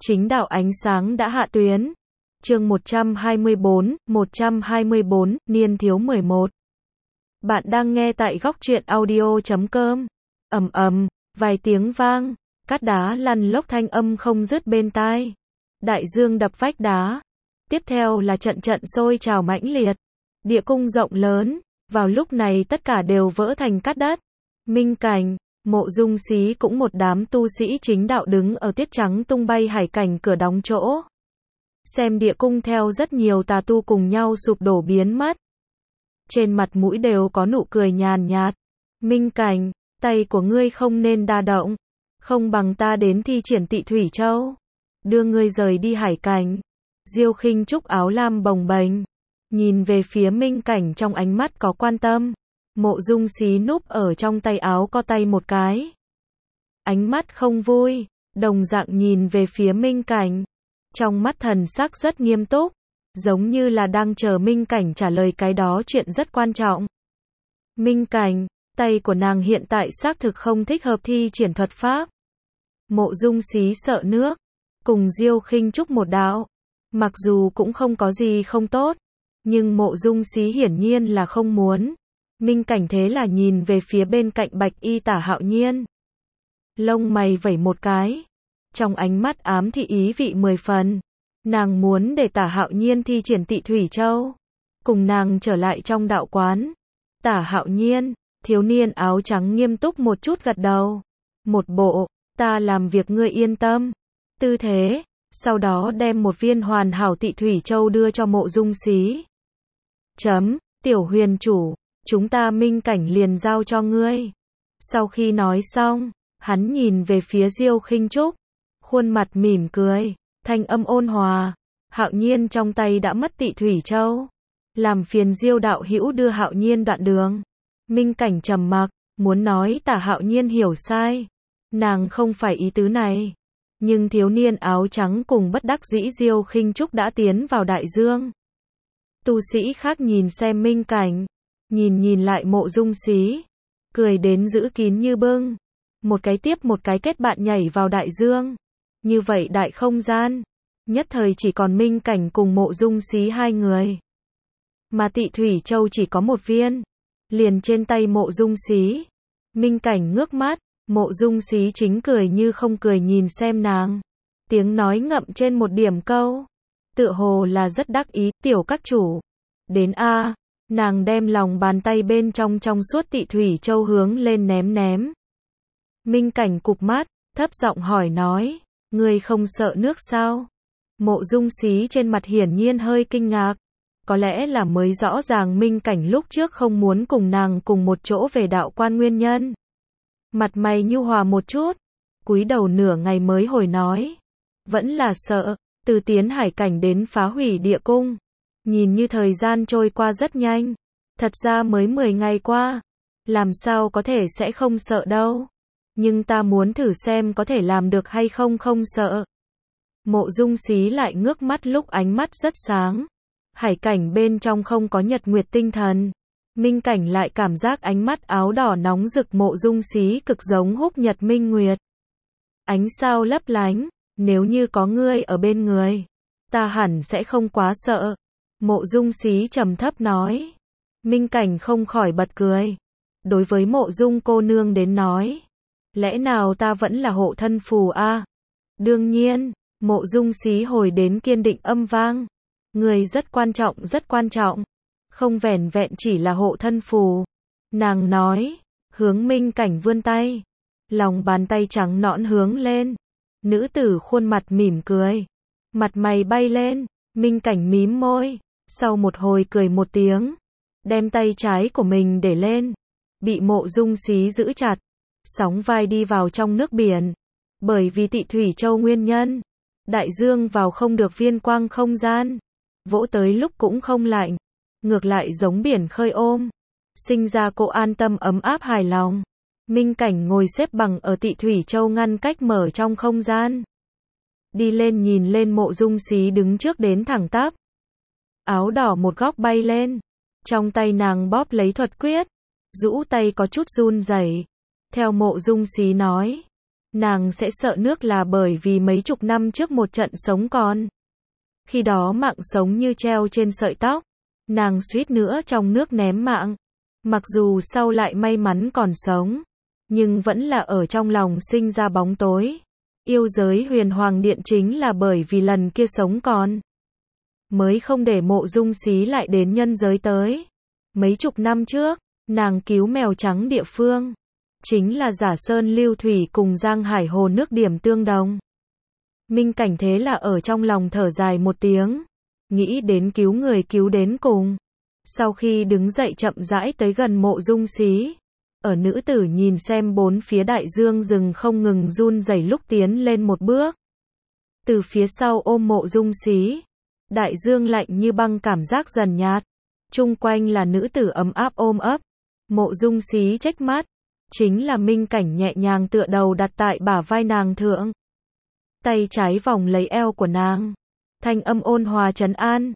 Chính đạo ánh sáng đã hạ tuyến. Chương 124, niên thiếu 11. Bạn đang nghe tại góc truyện audio.com. Ầm ầm, vài tiếng vang, cát đá lăn lốc thanh âm không dứt bên tai. Đại dương đập vách đá. Tiếp theo là trận trận sôi trào mãnh liệt. Địa cung rộng lớn, vào lúc này tất cả đều vỡ thành cát đất. Minh Cảnh, Mộ Dung Xí cũng một đám tu sĩ chính đạo đứng ở tuyết trắng tung bay hải cảnh cửa đóng chỗ. Xem địa cung theo rất nhiều tà tu cùng nhau sụp đổ biến mất. Trên mặt mũi đều có nụ cười nhàn nhạt. Minh Cảnh, tay của ngươi không nên đa động. Không bằng ta đến thi triển Tị Thủy Châu. Đưa ngươi rời đi hải cảnh. Diêu Khinh Trúc áo lam bồng bềnh. Nhìn về phía Minh Cảnh trong ánh mắt có quan tâm. Mộ Dung Xí núp ở trong tay áo co tay một cái. Ánh mắt không vui, đồng dạng nhìn về phía Minh Cảnh. Trong mắt thần sắc rất nghiêm túc, giống như là đang chờ Minh Cảnh trả lời cái đó chuyện rất quan trọng. Minh Cảnh, tay của nàng hiện tại xác thực không thích hợp thi triển thuật pháp. Mộ Dung Xí sợ nước, cùng Diêu Khinh Trúc một đạo. Mặc dù cũng không có gì không tốt, nhưng Mộ Dung Xí hiển nhiên là không muốn. Minh Cảnh thế là nhìn về phía bên cạnh Bạch Y Tả Hạo Nhiên. Lông mày vẩy một cái. Trong ánh mắt ám thị ý vị 10 phần. Nàng muốn để Tả Hạo Nhiên thi triển Tị Thủy Châu. Cùng nàng trở lại trong đạo quán. Tả Hạo Nhiên, thiếu niên áo trắng nghiêm túc một chút gật đầu. Một bộ, ta làm việc ngươi yên tâm. Tư thế, sau đó đem một viên hoàn hảo Tị Thủy Châu đưa cho Mộ Dung Xí. Tiểu huyền chủ. Chúng ta Minh Cảnh liền giao cho ngươi. Sau khi nói xong, hắn nhìn về phía Diêu Khinh Trúc, khuôn mặt mỉm cười, thanh âm ôn hòa. Hạo Nhiên trong tay đã mất Tị Thủy Châu, làm phiền Diêu đạo hữu đưa Hạo Nhiên đoạn đường. Minh Cảnh trầm mặc, muốn nói Tả Hạo Nhiên hiểu sai, nàng không phải ý tứ này. Nhưng thiếu niên áo trắng cùng bất đắc dĩ Diêu Khinh Trúc đã tiến vào đại dương. Tu sĩ khác nhìn xem Minh Cảnh, nhìn lại Mộ Dung Xí, cười đến giữ kín như bưng. Một cái tiếp một cái kết bạn nhảy vào đại dương. Như vậy đại không gian, nhất thời chỉ còn Minh Cảnh cùng Mộ Dung Xí hai người. Mà Tị Thủy Châu chỉ có một viên, liền trên tay Mộ Dung Xí. Minh Cảnh ngước mắt, Mộ Dung Xí chính cười như không cười nhìn xem nàng. Tiếng nói ngậm trên một điểm câu, tựa hồ là rất đắc ý. Tiểu các chủ, đến a. Nàng đem lòng bàn tay bên trong suốt Tị Thủy Châu hướng lên ném. Minh Cảnh cụp mắt, thấp giọng hỏi nói, ngươi không sợ nước sao? Mộ Dung Xí trên mặt hiển nhiên hơi kinh ngạc. Có lẽ là mới rõ ràng Minh Cảnh lúc trước không muốn cùng nàng cùng một chỗ về đạo quan nguyên nhân. Mặt mày nhu hòa một chút, cúi đầu nửa ngày mới hồi nói, vẫn là sợ. Từ tiến hải cảnh đến phá hủy địa cung, nhìn như thời gian trôi qua rất nhanh. Thật ra mới 10 ngày qua. Làm sao có thể sẽ không sợ đâu. Nhưng ta muốn thử xem có thể làm được hay không sợ. Mộ Dung Xí lại ngước mắt lúc ánh mắt rất sáng. Hải cảnh bên trong không có nhật nguyệt tinh thần. Minh Cảnh lại cảm giác ánh mắt áo đỏ nóng rực Mộ Dung Xí cực giống húc nhật minh nguyệt. Ánh sao lấp lánh. Nếu như có ngươi ở bên người, ta hẳn sẽ không quá sợ. Mộ Dung Xí trầm thấp nói. Minh Cảnh không khỏi bật cười. Đối với Mộ Dung cô nương đến nói, lẽ nào ta vẫn là hộ thân phù a? Đương nhiên, Mộ Dung Xí hồi đến kiên định âm vang. Người rất quan trọng. Không vẻn vẹn chỉ là hộ thân phù. Nàng nói, hướng Minh Cảnh vươn tay. Lòng bàn tay trắng nõn hướng lên. Nữ tử khuôn mặt mỉm cười. Mặt mày bay lên. Minh Cảnh mím môi. Sau một hồi cười một tiếng, đem tay trái của mình để lên. Bị Mộ Dung Xí giữ chặt. Sóng vai đi vào trong nước biển. Bởi vì Tị Thủy Châu nguyên nhân, đại dương vào không được viên quang không gian. Vỗ tới lúc cũng không lạnh. Ngược lại giống biển khơi ôm. Sinh ra cô an tâm ấm áp hài lòng. Minh Cảnh ngồi xếp bằng ở Tị Thủy Châu ngăn cách mở trong không gian. Đi lên nhìn lên Mộ Dung Xí đứng trước đến thẳng tắp. Áo đỏ một góc bay lên. Trong tay nàng bóp lấy thuật quyết. Rũ tay có chút run rẩy. Theo Mộ Dung Xí nói, Nàng sẽ sợ nước là bởi vì mấy chục năm trước một trận sống còn. Khi đó mạng sống như treo trên sợi tóc. Nàng suýt nữa trong nước ném mạng. Mặc dù sau lại may mắn còn sống, nhưng vẫn là ở trong lòng sinh ra bóng tối. Yêu giới Huyền Hoàng Điện chính là bởi vì lần kia sống còn, mới không để Mộ Dung Xí lại đến nhân giới tới. Mấy chục năm trước, nàng cứu mèo trắng địa phương, chính là Giả Sơn Lưu Thủy cùng Giang Hải Hồ nước điểm tương đồng. Minh Cảnh thế là ở trong lòng thở dài một tiếng, nghĩ đến cứu người cứu đến cùng. Sau khi đứng dậy chậm rãi tới gần Mộ Dung Xí, ở nữ tử nhìn xem bốn phía đại dương rừng không ngừng run rẩy lúc tiến lên một bước. Từ phía sau ôm Mộ Dung Xí, đại dương lạnh như băng cảm giác dần nhạt. Chung quanh là nữ tử ấm áp ôm ấp. Mộ Dung Xí trách mắt, chính là Minh Cảnh nhẹ nhàng tựa đầu đặt tại bả vai nàng thượng. Tay trái vòng lấy eo của nàng. Thanh âm ôn hòa trấn an.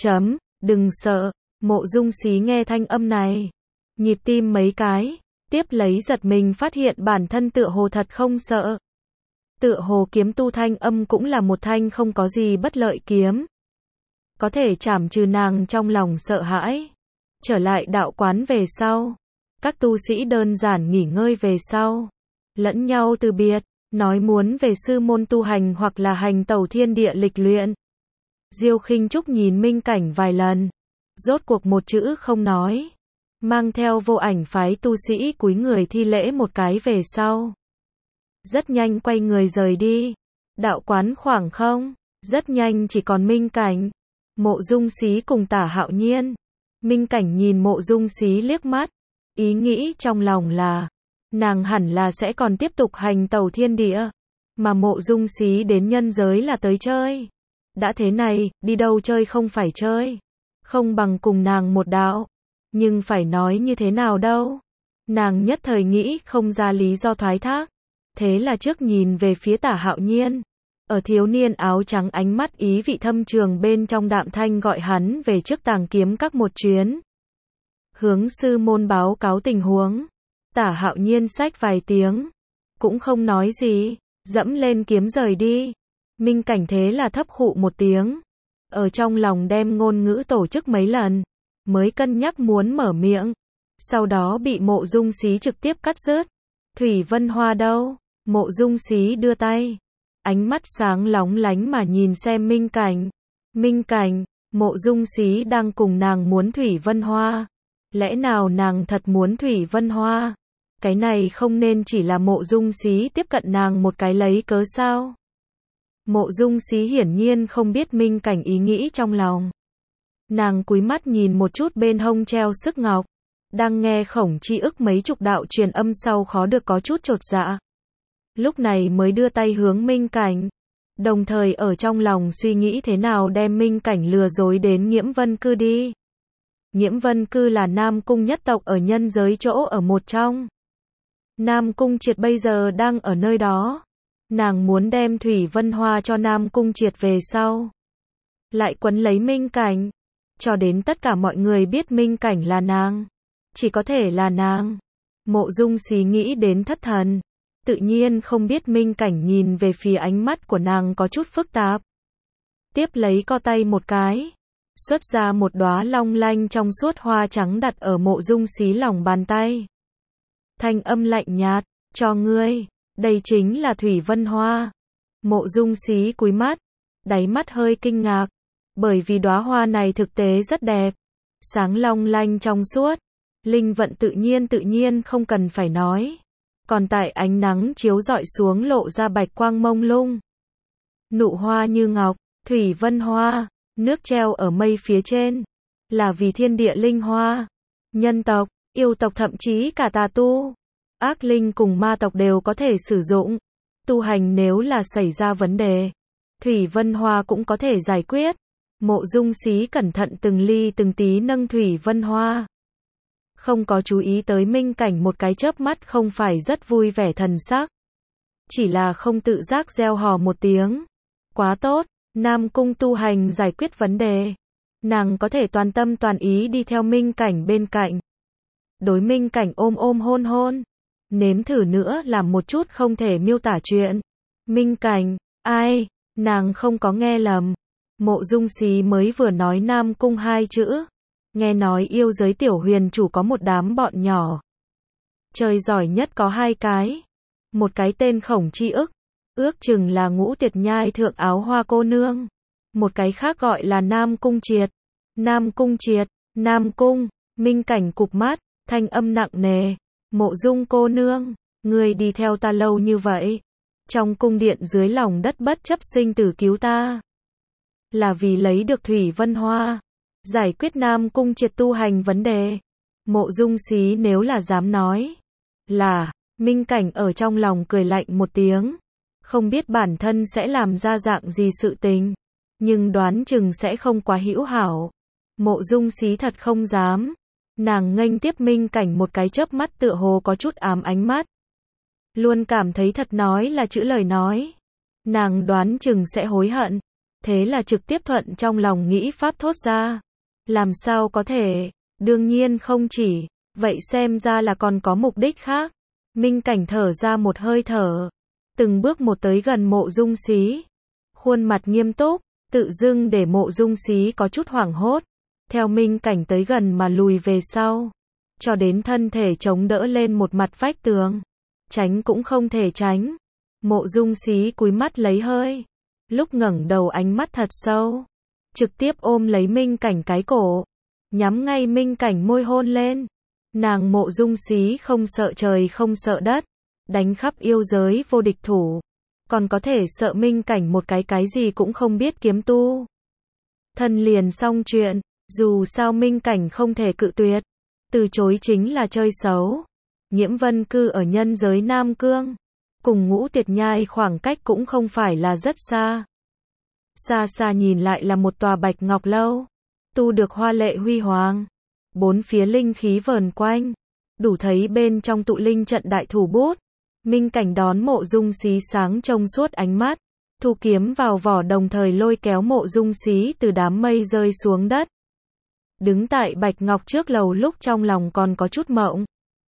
Đừng sợ. Mộ Dung Xí nghe thanh âm này, nhịp tim mấy cái, tiếp lấy giật mình phát hiện bản thân tựa hồ thật không sợ. Tựa hồ kiếm tu thanh âm cũng là một thanh không có gì bất lợi kiếm. Có thể trảm trừ nàng trong lòng sợ hãi. Trở lại đạo quán về sau, các tu sĩ đơn giản nghỉ ngơi về sau, lẫn nhau từ biệt, nói muốn về sư môn tu hành hoặc là hành tẩu thiên địa lịch luyện. Diêu Khinh Trúc nhìn Minh Cảnh vài lần, rốt cuộc một chữ không nói, mang theo Vô Ảnh phái tu sĩ cúi người thi lễ một cái về sau. Rất nhanh quay người rời đi. Đạo quán khoảng không, rất nhanh chỉ còn Minh Cảnh, Mộ Dung Xí cùng Tả Hạo Nhiên. Minh Cảnh nhìn Mộ Dung Xí liếc mắt, ý nghĩ trong lòng là, nàng hẳn là sẽ còn tiếp tục hành tẩu thiên địa, mà Mộ Dung Xí đến nhân giới là tới chơi. Đã thế này, đi đâu chơi không phải chơi, không bằng cùng nàng một đạo. Nhưng phải nói như thế nào đâu? Nàng nhất thời nghĩ không ra lý do thoái thác. Thế là trước nhìn về phía Tả Hạo Nhiên. Ở thiếu niên áo trắng ánh mắt ý vị thâm trường bên trong đạm thanh gọi hắn về trước Tàng Kiếm Các một chuyến. Hướng sư môn báo cáo tình huống. Tả Hạo Nhiên xách vài tiếng, cũng không nói gì, dẫm lên kiếm rời đi. Minh Cảnh thế là thấp khụ một tiếng, ở trong lòng đem ngôn ngữ tổ chức mấy lần, mới cân nhắc muốn mở miệng. Sau đó bị Mộ Dung Xí trực tiếp cắt rớt. Thủy Vân Hoa đâu? Mộ Dung Xí đưa tay, ánh mắt sáng lóng lánh mà nhìn xem Minh Cảnh. Minh Cảnh, Mộ Dung Xí đang cùng nàng muốn Thủy Vân Hoa. Lẽ nào nàng thật muốn Thủy Vân Hoa? Cái này không nên chỉ là Mộ Dung Xí tiếp cận nàng một cái lấy cớ sao? Mộ Dung Xí hiển nhiên không biết Minh Cảnh ý nghĩ trong lòng. Nàng cúi mắt nhìn một chút bên hông treo sức ngọc, đang nghe Khổng Chi Ức mấy chục đạo truyền âm sau khó được có chút chột dạ. Lúc này mới đưa tay hướng Minh Cảnh, đồng thời ở trong lòng suy nghĩ thế nào đem Minh Cảnh lừa dối đến Nhiễm Vân Cư đi. Nhiễm Vân Cư là Nam Cung nhất tộc ở nhân giới chỗ ở một trong. Nam Cung Triệt bây giờ đang ở nơi đó. Nàng muốn đem Thủy Vân Hoa cho Nam Cung Triệt về sau, lại quấn lấy Minh Cảnh, cho đến tất cả mọi người biết Minh Cảnh là nàng, chỉ có thể là nàng. Mộ Dung Xí nghĩ đến thất thần, tự nhiên không biết Minh Cảnh nhìn về phía ánh mắt của nàng có chút phức tạp. Tiếp lấy co tay một cái, xuất ra một đóa long lanh trong suốt hoa trắng đặt ở Mộ Dung Xí lòng bàn tay. Thanh âm lạnh nhạt, cho ngươi. Đây chính là Thủy Vân Hoa. Mộ Dung Xí cúi mắt, đáy mắt hơi kinh ngạc, bởi vì đóa hoa này thực tế rất đẹp, sáng long lanh trong suốt, linh vận tự nhiên không cần phải nói, còn tại ánh nắng chiếu rọi xuống lộ ra bạch quang mông lung. Nụ hoa như ngọc, Thủy Vân Hoa, nước treo ở mây phía trên, là vì thiên địa linh hoa, nhân tộc, yêu tộc thậm chí cả tà tu, ác linh cùng ma tộc đều có thể sử dụng. Tu hành nếu là xảy ra vấn đề, Thủy Vân Hoa cũng có thể giải quyết. Mộ Dung Xí cẩn thận từng ly từng tí nâng Thủy Vân Hoa, không có chú ý tới Minh Cảnh một cái chớp mắt không phải rất vui vẻ thần sắc, chỉ là không tự giác reo hò một tiếng. Quá tốt, Nam Cung tu hành giải quyết vấn đề, nàng có thể toàn tâm toàn ý đi theo Minh Cảnh bên cạnh. Đối Minh Cảnh ôm ôm hôn hôn. nếm thử nữa làm một chút không thể miêu tả chuyện. Minh Cảnh, ai, nàng không có nghe lầm. Mộ Dung Xí mới vừa nói Nam Cung hai chữ. Nghe nói yêu giới tiểu huyền chủ có một đám bọn nhỏ. Chơi giỏi nhất có hai cái. Một cái tên Khổng Chi ức, ước chừng là Ngũ Tiệt Nhai thượng áo hoa cô nương. Một cái khác gọi là Nam Cung Triệt. Nam Cung Triệt, Nam Cung, Minh Cảnh cụp mắt, thanh âm nặng nề. Mộ Dung cô nương, ngươi đi theo ta lâu như vậy. Trong cung điện dưới lòng đất bất chấp sinh tử cứu ta. Là vì lấy được Thủy Vân Hoa. Giải quyết Nam Cung Triệt tu hành vấn đề. Mộ Dung Xí nếu là dám nói. Là, Minh Cảnh ở trong lòng cười lạnh một tiếng. Không biết bản thân sẽ làm ra dạng gì sự tình. Nhưng đoán chừng sẽ không quá hữu hảo. Mộ Dung Xí thật không dám. Nàng nghênh tiếp Minh Cảnh một cái chớp mắt tựa hồ có chút ám ánh mắt. Luôn cảm thấy thật nói là chữ lời nói. Nàng đoán chừng sẽ hối hận. Thế là trực tiếp thuận trong lòng nghĩ pháp thốt ra. Làm sao có thể, đương nhiên không chỉ, vậy xem ra là còn có mục đích khác. Minh Cảnh thở ra một hơi thở. Từng bước một tới gần Mộ Dung Xí. Khuôn mặt nghiêm túc, tự dưng để Mộ Dung Xí có chút hoảng hốt. Theo Minh Cảnh tới gần mà lùi về sau. Cho đến thân thể chống đỡ lên một mặt vách tường. Tránh cũng không thể tránh. Mộ Dung Xí cúi mắt lấy hơi. Lúc ngẩng đầu ánh mắt thật sâu. Trực tiếp ôm lấy Minh Cảnh cái cổ. Nhắm ngay Minh Cảnh môi hôn lên. Nàng Mộ Dung Xí không sợ trời không sợ đất. Đánh khắp yêu giới vô địch thủ. Còn có thể sợ Minh Cảnh một cái gì cũng không biết kiếm tu. Thân liền xong chuyện. Dù sao Minh Cảnh không thể cự tuyệt. Từ chối chính là chơi xấu. Nhiễm Vân cư ở nhân giới Nam Cương. Cùng Ngũ Tiệt Nhai khoảng cách cũng không phải là rất xa. Xa xa nhìn lại là một tòa bạch ngọc lâu. Tu được hoa lệ huy hoàng. Bốn phía linh khí vờn quanh. Đủ thấy bên trong tụ linh trận đại thủ bút. Minh Cảnh đón Mộ Dung Xí sáng trong suốt ánh mắt. Thu kiếm vào vỏ đồng thời lôi kéo Mộ Dung Xí từ đám mây rơi xuống đất. Đứng tại bạch ngọc trước lầu lúc trong lòng còn có chút mộng.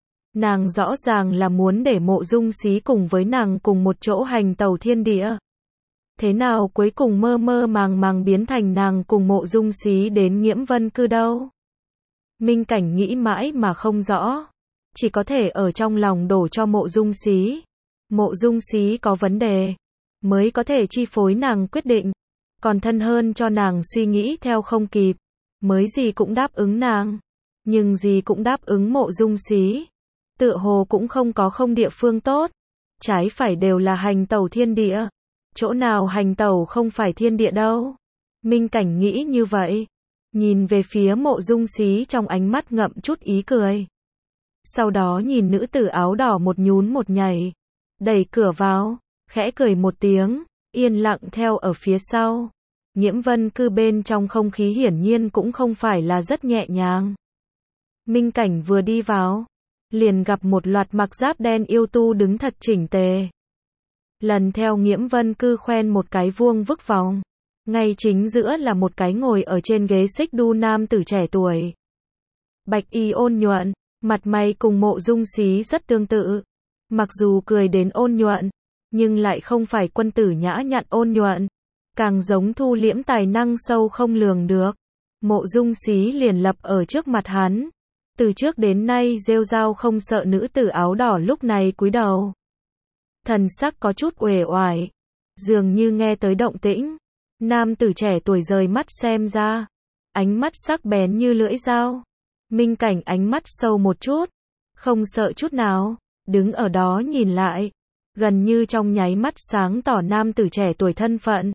Nàng rõ ràng là muốn để Mộ Dung Xí cùng với nàng cùng một chỗ hành tẩu thiên địa. Thế nào cuối cùng mơ mơ màng màng biến thành nàng cùng Mộ Dung Xí đến Nhiễm Vân cư đâu? Minh Cảnh nghĩ mãi mà không rõ. Chỉ có thể ở trong lòng đổ cho Mộ Dung Xí. Mộ Dung Xí có vấn đề. Mới có thể chi phối nàng quyết định. Còn thân hơn cho nàng suy nghĩ theo không kịp. Mới gì cũng đáp ứng nàng. Nhưng gì cũng đáp ứng Mộ Dung Xí. Tựa hồ cũng không có không địa phương tốt. Trái phải đều là hành tẩu thiên địa. Chỗ nào hành tẩu không phải thiên địa đâu. Minh Cảnh nghĩ như vậy. Nhìn về phía Mộ Dung Xí trong ánh mắt ngậm chút ý cười. Sau đó nhìn nữ tử áo đỏ một nhún một nhảy. Đẩy cửa vào. Khẽ cười một tiếng. Yên lặng theo ở phía sau. Nhiễm Vân cư bên trong không khí hiển nhiên cũng không phải là rất nhẹ nhàng. Minh Cảnh vừa đi vào. Liền gặp một loạt mặc giáp đen yêu tu đứng thật chỉnh tề. Lần theo Nhiễm Vân cư khoen một cái vuông vức vòng. Ngay chính giữa là một cái ngồi ở trên ghế xích đu nam tử trẻ tuổi. Bạch y ôn nhuận, mặt mày cùng Mộ Dung Xí rất tương tự. Mặc dù cười đến ôn nhuận, nhưng lại không phải quân tử nhã nhặn ôn nhuận. Càng giống thu liễm tài năng sâu không lường được. Mộ Dung Xí liền lập ở trước mặt hắn. Từ trước đến nay rêu rao không sợ nữ tử áo đỏ lúc này cúi đầu. Thần sắc có chút uể oải. Dường như nghe tới động tĩnh. Nam tử trẻ tuổi rời mắt xem ra. Ánh mắt sắc bén như lưỡi dao. Minh Cảnh ánh mắt sâu một chút. Không sợ chút nào. Đứng ở đó nhìn lại. Gần như trong nháy mắt sáng tỏ nam tử trẻ tuổi thân phận.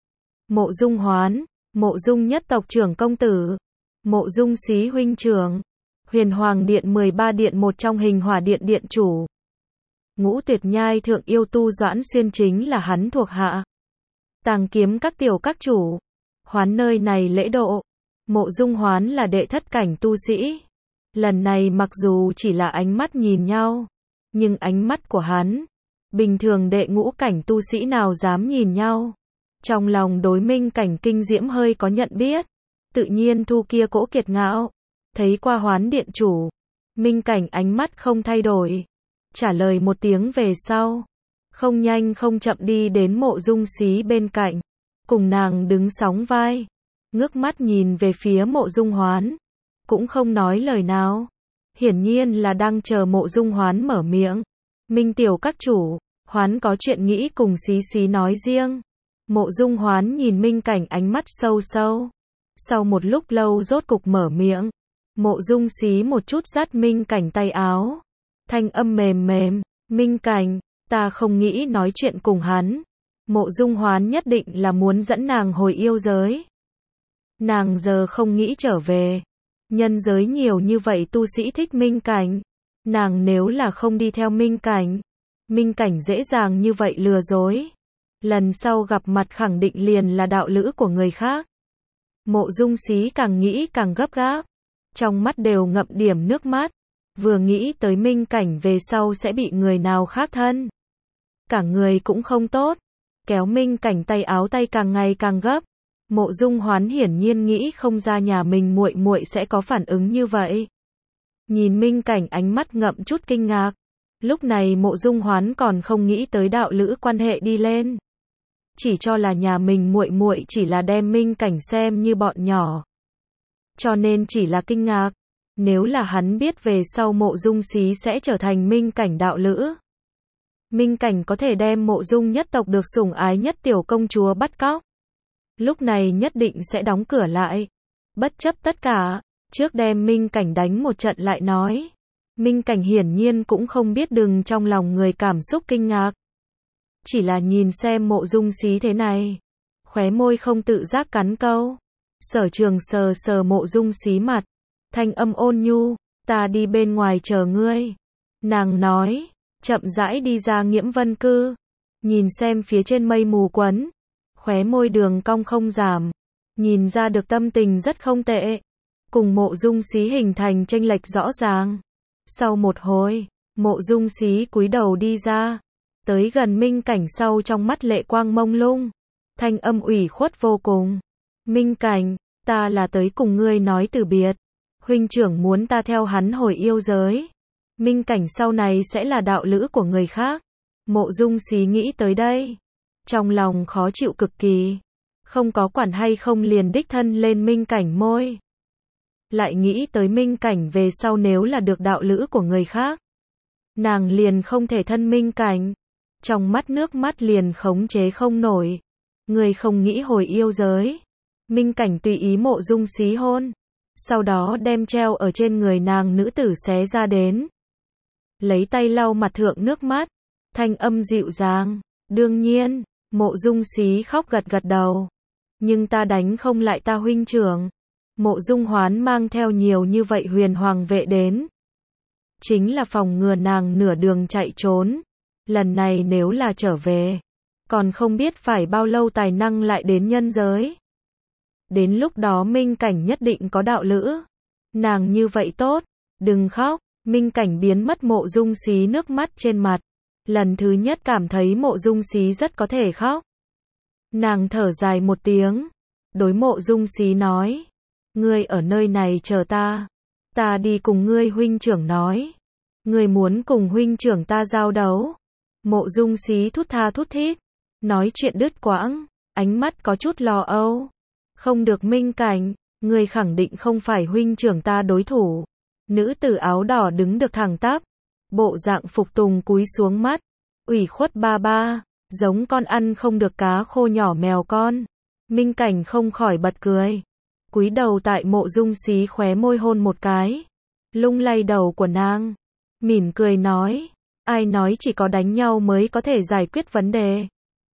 Mộ Dung Hoán. Mộ Dung nhất tộc trưởng công tử. Mộ Dung Xí huynh trưởng. Huyền Hoàng Điện 13 điện một trong Hình Hỏa Điện điện chủ. Ngũ Tuyệt Nhai thượng yêu tu Doãn Xuyên chính là hắn thuộc hạ. Tàng kiếm các tiểu các chủ. Hoán nơi này lễ độ. Mộ Dung Hoán là đệ thất cảnh tu sĩ. Lần này mặc dù chỉ là ánh mắt nhìn nhau. Nhưng ánh mắt của hắn. Bình thường đệ ngũ cảnh tu sĩ nào dám nhìn nhau. Trong lòng đối Minh Cảnh kinh diễm hơi có nhận biết. Tự nhiên thu kia cỗ kiệt ngạo. Thấy qua Hoán điện chủ. Minh Cảnh ánh mắt không thay đổi. trả lời một tiếng về sau. Không nhanh không chậm đi đến Mộ Dung Xí bên cạnh, cùng nàng đứng sóng vai, ngước mắt nhìn về phía Mộ Dung Hoán, cũng không nói lời nào. Hiển nhiên là đang chờ Mộ Dung Hoán mở miệng. Minh tiểu các chủ, Hoán có chuyện nghĩ cùng Xí Xí nói riêng. Mộ Dung Hoán nhìn Minh Cảnh ánh mắt sâu sâu. Sau một lúc lâu rốt cục mở miệng. Mộ Dung Xí một chút dắt Minh Cảnh tay áo. Thanh âm mềm mềm, Minh Cảnh, ta không nghĩ nói chuyện cùng hắn. Mộ Dung Hoán nhất định là muốn dẫn nàng hồi yêu giới. Nàng giờ không nghĩ trở về. Nhân giới nhiều như vậy tu sĩ thích Minh Cảnh. Nàng nếu là không đi theo Minh Cảnh, Minh Cảnh dễ dàng như vậy lừa dối. Lần sau gặp mặt khẳng định liền là đạo lữ của người khác. Mộ Dung Xí càng nghĩ càng gấp gáp. Trong mắt đều ngậm điểm nước mắt. Vừa nghĩ tới Minh Cảnh về sau sẽ bị người nào khác thân. Cả người cũng không tốt. Kéo Minh Cảnh tay áo tay càng ngày càng gấp. Mộ Dung Hoán hiển nhiên nghĩ không ra nhà mình muội muội sẽ có phản ứng như vậy. Nhìn Minh Cảnh ánh mắt ngậm chút kinh ngạc. Lúc này Mộ Dung Hoán còn không nghĩ tới đạo lữ quan hệ đi lên. Chỉ cho là nhà mình muội muội chỉ là đem Minh Cảnh xem như bọn nhỏ. Cho nên chỉ là kinh ngạc. Nếu là hắn biết về sau Mộ Dung Xí sẽ trở thành Minh Cảnh đạo lữ. Minh Cảnh có thể đem Mộ Dung nhất tộc được sủng ái nhất tiểu công chúa bắt cóc. Lúc này nhất định sẽ đóng cửa lại. Bất chấp tất cả, trước đem Minh Cảnh đánh một trận lại nói. Minh Cảnh hiển nhiên cũng không biết đừng trong lòng người cảm xúc kinh ngạc. Chỉ là nhìn xem Mộ Dung Xí thế này. Khóe môi không tự giác cắn câu. Sở Trường sờ sờ Mộ Dung Xí mặt. Thanh âm ôn nhu, ta đi bên ngoài chờ ngươi. Nàng nói, chậm rãi đi ra Nghiễm Vân Cư. Nhìn xem phía trên mây mù quấn. Khóe môi đường cong không giảm. Nhìn ra được tâm tình rất không tệ. Cùng Mộ Dung Xí hình thành chênh lệch rõ ràng. Sau một hồi, Mộ Dung Xí cúi đầu đi ra. Tới gần Minh Cảnh sau trong mắt lệ quang mông lung. Thanh âm ủy khuất vô cùng. Minh Cảnh, ta là tới cùng ngươi nói từ biệt. Huynh trưởng muốn ta theo hắn hồi yêu giới. Minh Cảnh sau này sẽ là đạo lữ của người khác. Mộ Dung Xí nghĩ tới đây. Trong lòng khó chịu cực kỳ. Không có quản hay không liền đích thân lên Minh Cảnh môi. Lại nghĩ tới Minh Cảnh về sau nếu là được đạo lữ của người khác. Nàng liền không thể thân Minh Cảnh. Trong mắt nước mắt liền khống chế không nổi. Người không nghĩ hồi yêu giới. Minh Cảnh tùy ý Mộ Dung Xí hôn. Sau đó đem treo ở trên người nàng nữ tử xé ra đến. Lấy tay lau mặt thượng nước mắt. Thanh âm dịu dàng. Đương nhiên, Mộ Dung Xí khóc gật gật đầu. Nhưng ta đánh không lại ta huynh trưởng. Mộ Dung Hoán mang theo nhiều như vậy huyền hoàng vệ đến. Chính là phòng ngừa nàng nửa đường chạy trốn. Lần này nếu là trở về, còn không biết phải bao lâu tài năng lại đến nhân giới. Đến lúc đó Minh Cảnh nhất định có đạo lữ. Nàng như vậy tốt, đừng khóc. Minh Cảnh biến mất Mộ Dung Xí nước mắt trên mặt. Lần thứ nhất cảm thấy Mộ Dung Xí rất có thể khóc. Nàng thở dài một tiếng. Đối Mộ Dung Xí nói. Ngươi ở nơi này chờ ta. Ta đi cùng ngươi huynh trưởng nói. Ngươi muốn cùng huynh trưởng ta giao đấu. Mộ Dung Xí thút tha thút thít. Nói chuyện đứt quãng. Ánh mắt có chút lo âu. Không được Minh Cảnh. Ngươi khẳng định không phải huynh trưởng ta đối thủ. Nữ tử áo đỏ đứng được thẳng tắp. Bộ dạng phục tùng cúi xuống mắt. Ủy khuất ba ba. Giống con ăn không được cá khô nhỏ mèo con. Minh Cảnh không khỏi bật cười. Cúi đầu tại Mộ Dung Xí khóe môi hôn một cái. Lung lay đầu của nàng. Mỉm cười nói. Ai nói chỉ có đánh nhau mới có thể giải quyết vấn đề.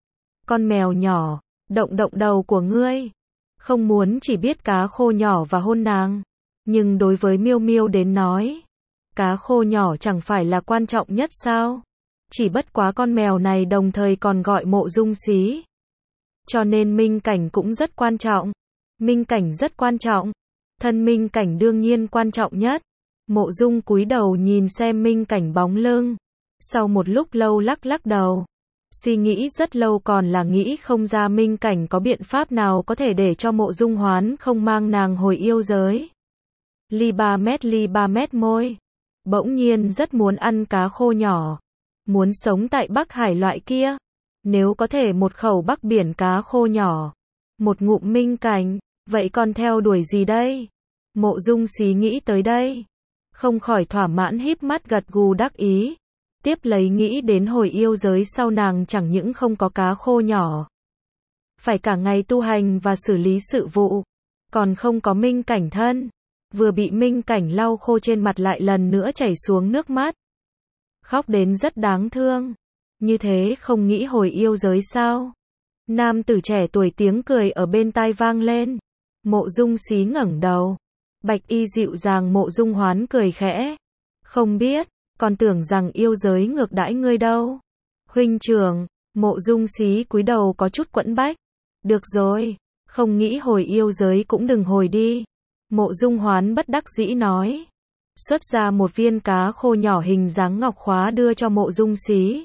Con mèo nhỏ. Động động đầu của ngươi. Không muốn chỉ biết cá khô nhỏ và hôn nàng. Nhưng đối với Miêu Miêu đến nói. Cá khô nhỏ chẳng phải là quan trọng nhất sao? Chỉ bất quá con mèo này đồng thời còn gọi Mộ Dung Xí. Cho nên Minh Cảnh cũng rất quan trọng. Minh Cảnh rất quan trọng. Thân Minh Cảnh đương nhiên quan trọng nhất. Mộ Dung cúi đầu nhìn xem Minh Cảnh bóng lưng. Sau một lúc lâu lắc lắc đầu. Suy nghĩ rất lâu còn là nghĩ không ra Minh Cảnh có biện pháp nào có thể để cho Mộ Dung Hoán không mang nàng hồi yêu giới. Ly 3 mét môi. bỗng nhiên rất muốn ăn cá khô nhỏ. Muốn sống tại Bắc Hải loại kia. Nếu có thể một khẩu Bắc biển cá khô nhỏ. Một ngụm minh cảnh, vậy còn theo đuổi gì đây? Mộ Dung Xí nghĩ tới đây. Không khỏi thỏa mãn híp mắt gật gù đắc ý. Tiếp lấy nghĩ đến hồi yêu giới sau nàng chẳng những không có cá khô nhỏ. Phải cả ngày tu hành và xử lý sự vụ. Còn không có minh cảnh thân. Vừa bị minh cảnh lau khô trên mặt lại lần nữa chảy xuống nước mắt. Khóc đến rất đáng thương. Như thế không nghĩ hồi yêu giới sao? Nam tử trẻ tuổi tiếng cười ở bên tai vang lên. Mộ Dung Xí ngẩng đầu. Bạch y dịu dàng Mộ Dung Hoán cười khẽ. Không biết, còn tưởng rằng yêu giới ngược đãi ngươi đâu. Huynh trưởng, Mộ Dung Xí cúi đầu có chút quẫn bách. Được rồi, không nghĩ hồi yêu giới cũng đừng hồi đi. Mộ Dung Hoán bất đắc dĩ nói. Xuất ra một viên cá khô nhỏ hình dáng ngọc khóa đưa cho Mộ Dung Xí.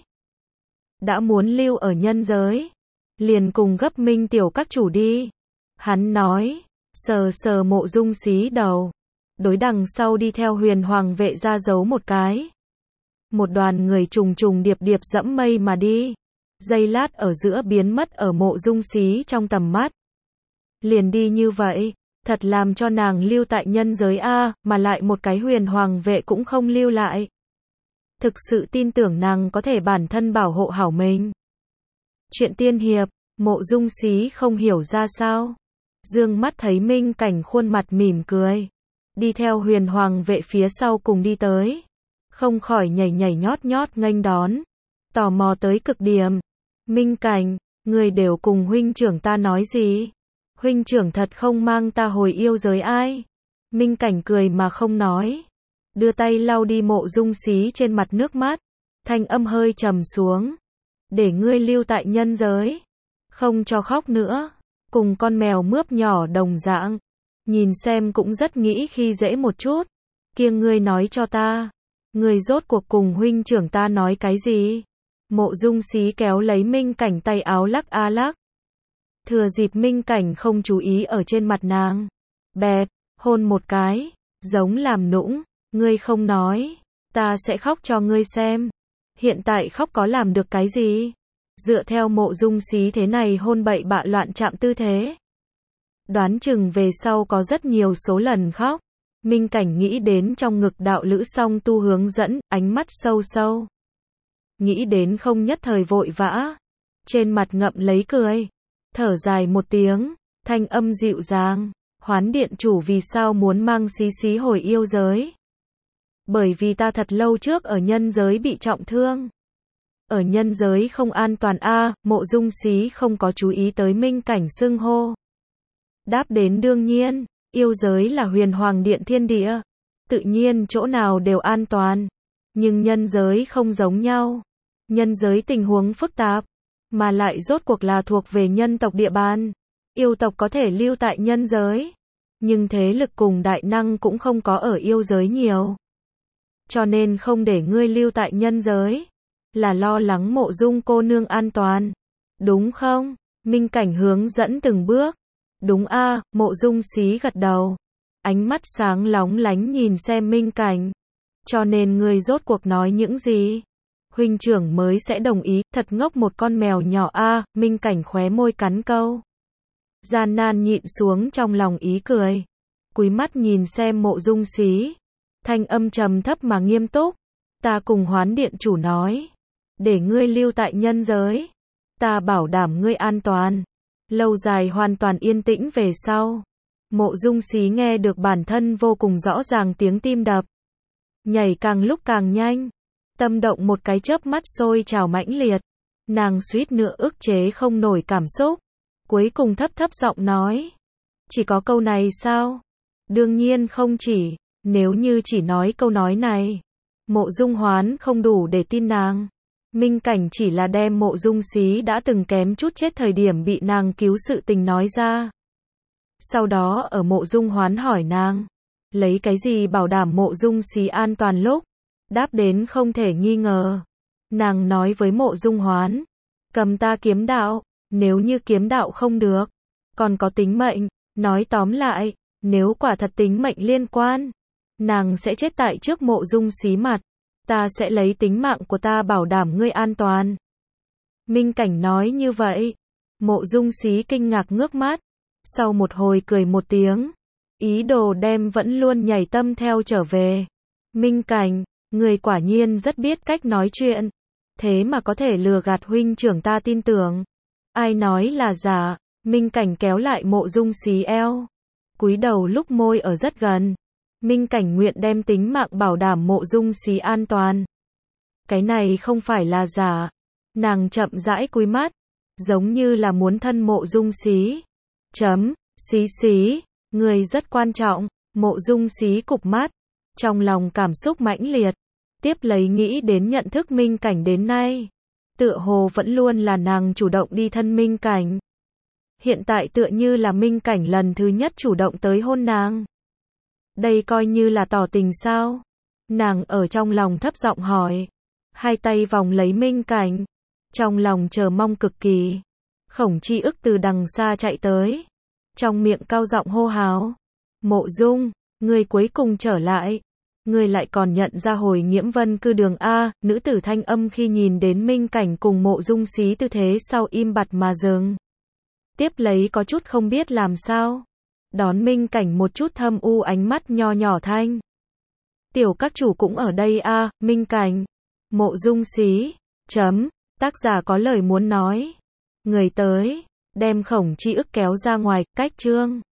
Đã muốn lưu ở nhân giới, liền cùng gấp Minh tiểu các chủ đi. Hắn nói, sờ sờ Mộ Dung Xí đầu. Đối đằng sau đi theo Huyền Hoàng vệ ra giấu một cái. Một đoàn người trùng trùng điệp điệp dẫm mây mà đi. Giây lát ở giữa biến mất ở Mộ Dung Xí trong tầm mắt. Liền đi như vậy, thật làm cho nàng lưu tại nhân giới a, mà lại một cái Huyền Hoàng vệ cũng không lưu lại. Thực sự tin tưởng nàng có thể bản thân bảo hộ hảo mình. Chuyện tiên hiệp, Mộ Dung Xí không hiểu ra sao. Dương mắt thấy minh cảnh khuôn mặt mỉm cười. Đi theo Huyền Hoàng vệ phía sau cùng đi tới. Không khỏi nhảy nhảy nhót nhót nghênh đón. Tò mò tới cực điểm. Minh cảnh, người đều cùng huynh trưởng ta nói gì? Huynh trưởng thật không mang ta hồi yêu giới ai? Minh cảnh cười mà không nói. Đưa tay lau đi Mộ Dung Xí trên mặt nước mắt. Thanh âm hơi trầm xuống. Để ngươi lưu tại nhân giới. Không cho khóc nữa. Cùng con mèo mướp nhỏ đồng dạng. Nhìn xem cũng rất nghĩ khi dễ một chút. Kia ngươi nói cho ta. Ngươi rốt cuộc cùng huynh trưởng ta nói cái gì? Mộ Dung Xí kéo lấy minh cảnh tay áo lắc a lắc. Thừa dịp minh cảnh không chú ý ở trên mặt nàng. Bẹp, hôn một cái. Giống làm nũng. Ngươi không nói. Ta sẽ khóc cho ngươi xem. Hiện tại khóc có làm được cái gì? Dựa theo Mộ Dung Xí thế này hôn bậy bạ loạn chạm tư thế. Đoán chừng về sau có rất nhiều số lần khóc. Minh cảnh nghĩ đến trong ngực đạo lữ song tu hướng dẫn, ánh mắt sâu sâu. Nghĩ đến không nhất thời vội vã. Trên mặt ngậm lấy cười. Thở dài một tiếng, thanh âm dịu dàng. Hoán điện chủ vì sao muốn mang Xí Xí hồi yêu giới? Bởi vì ta thật lâu trước ở nhân giới bị trọng thương. Ở nhân giới không an toàn a. Mộ Dung Xí không có chú ý tới minh cảnh xưng hô. Đáp đến đương nhiên, yêu giới là Huyền Hoàng điện thiên địa. Tự nhiên chỗ nào đều an toàn. Nhưng nhân giới không giống nhau. Nhân giới tình huống phức tạp. Mà lại rốt cuộc là thuộc về nhân tộc địa bàn. Yêu tộc có thể lưu tại nhân giới. Nhưng thế lực cùng đại năng cũng không có ở yêu giới nhiều. Cho nên không để ngươi lưu tại nhân giới. Là lo lắng Mộ Dung cô nương an toàn. Đúng không? Minh cảnh hướng dẫn từng bước. Đúng a. Mộ Dung Xí gật đầu. Ánh mắt sáng lóng lánh nhìn xem minh cảnh. Cho nên ngươi rốt cuộc nói những gì? Huynh trưởng mới sẽ đồng ý, thật ngốc một con mèo nhỏ a. Minh cảnh khóe môi cắn câu. Gian nan nhịn xuống trong lòng ý cười. Cúi mắt nhìn xem Mộ Dung Xí. Thanh âm trầm thấp mà nghiêm túc. Ta cùng Hoán điện chủ nói. Để ngươi lưu tại nhân giới. Ta bảo đảm ngươi an toàn. Lâu dài hoàn toàn yên tĩnh về sau. Mộ Dung Xí nghe được bản thân vô cùng rõ ràng tiếng tim đập. Nhảy càng lúc càng nhanh. Tâm động một cái chớp mắt sôi trào mãnh liệt. Nàng suýt nữa ức chế không nổi cảm xúc. Cuối cùng thấp thấp giọng nói. Chỉ có câu này sao? Đương nhiên không chỉ. Nếu như chỉ nói câu nói này. Mộ Dung Hoán không đủ để tin nàng. Minh cảnh chỉ là đem Mộ Dung Xí đã từng kém chút chết thời điểm bị nàng cứu sự tình nói ra. Sau đó ở Mộ Dung Hoán hỏi nàng. Lấy cái gì bảo đảm Mộ Dung Xí an toàn lúc? Đáp đến không thể nghi ngờ. Nàng nói với Mộ Dung Hoán. Cầm ta kiếm đạo. Nếu như kiếm đạo không được. Còn có tính mệnh. Nói tóm lại. Nếu quả thật tính mệnh liên quan. nàng sẽ chết tại trước Mộ Dung Xí mặt. Ta sẽ lấy tính mạng của ta bảo đảm ngươi an toàn. Minh Cảnh nói như vậy. Mộ Dung Xí kinh ngạc ngước mắt. Sau một hồi cười một tiếng. Ý đồ đem vẫn luôn nhảy tâm theo trở về. Minh Cảnh, người quả nhiên rất biết cách nói chuyện. Thế mà có thể lừa gạt huynh trưởng ta tin tưởng. Ai nói là giả? Minh Cảnh kéo lại Mộ Dung Xí eo. Cúi đầu lúc môi ở rất gần. Minh Cảnh nguyện đem tính mạng bảo đảm Mộ Dung Xí an toàn. Cái này không phải là giả. Nàng chậm rãi cúi mắt. Giống như là muốn thân Mộ Dung Xí. Xí xí, người rất quan trọng. Mộ Dung Xí cụp mắt. Trong lòng cảm xúc mãnh liệt. Tiếp lấy nghĩ đến nhận thức Minh Cảnh đến nay. Tựa hồ vẫn luôn là nàng chủ động đi thân Minh Cảnh. Hiện tại tựa như là Minh Cảnh lần thứ nhất chủ động tới hôn nàng. Đây coi như là tỏ tình sao? Nàng ở trong lòng thấp giọng hỏi. Hai tay vòng lấy Minh Cảnh. Trong lòng chờ mong cực kỳ. Khổng Chi Ức từ đằng xa chạy tới. Trong miệng cao giọng hô hào. Mộ Dung, ngươi cuối cùng trở lại. Ngươi lại còn nhận ra hồi Nghiễm Vân cư đường A, nữ tử thanh âm khi nhìn đến Minh Cảnh cùng Mộ Dung Xí tư thế sau im bặt mà dừng. Tiếp lấy có chút không biết làm sao. Đón Minh Cảnh một chút thâm u ánh mắt nho nhỏ thanh. Tiểu các chủ cũng ở đây a, Minh Cảnh. Mộ Dung Xí. Tác giả có lời muốn nói. Người tới. Đem Khổng Chi Ức kéo ra ngoài, cách chương.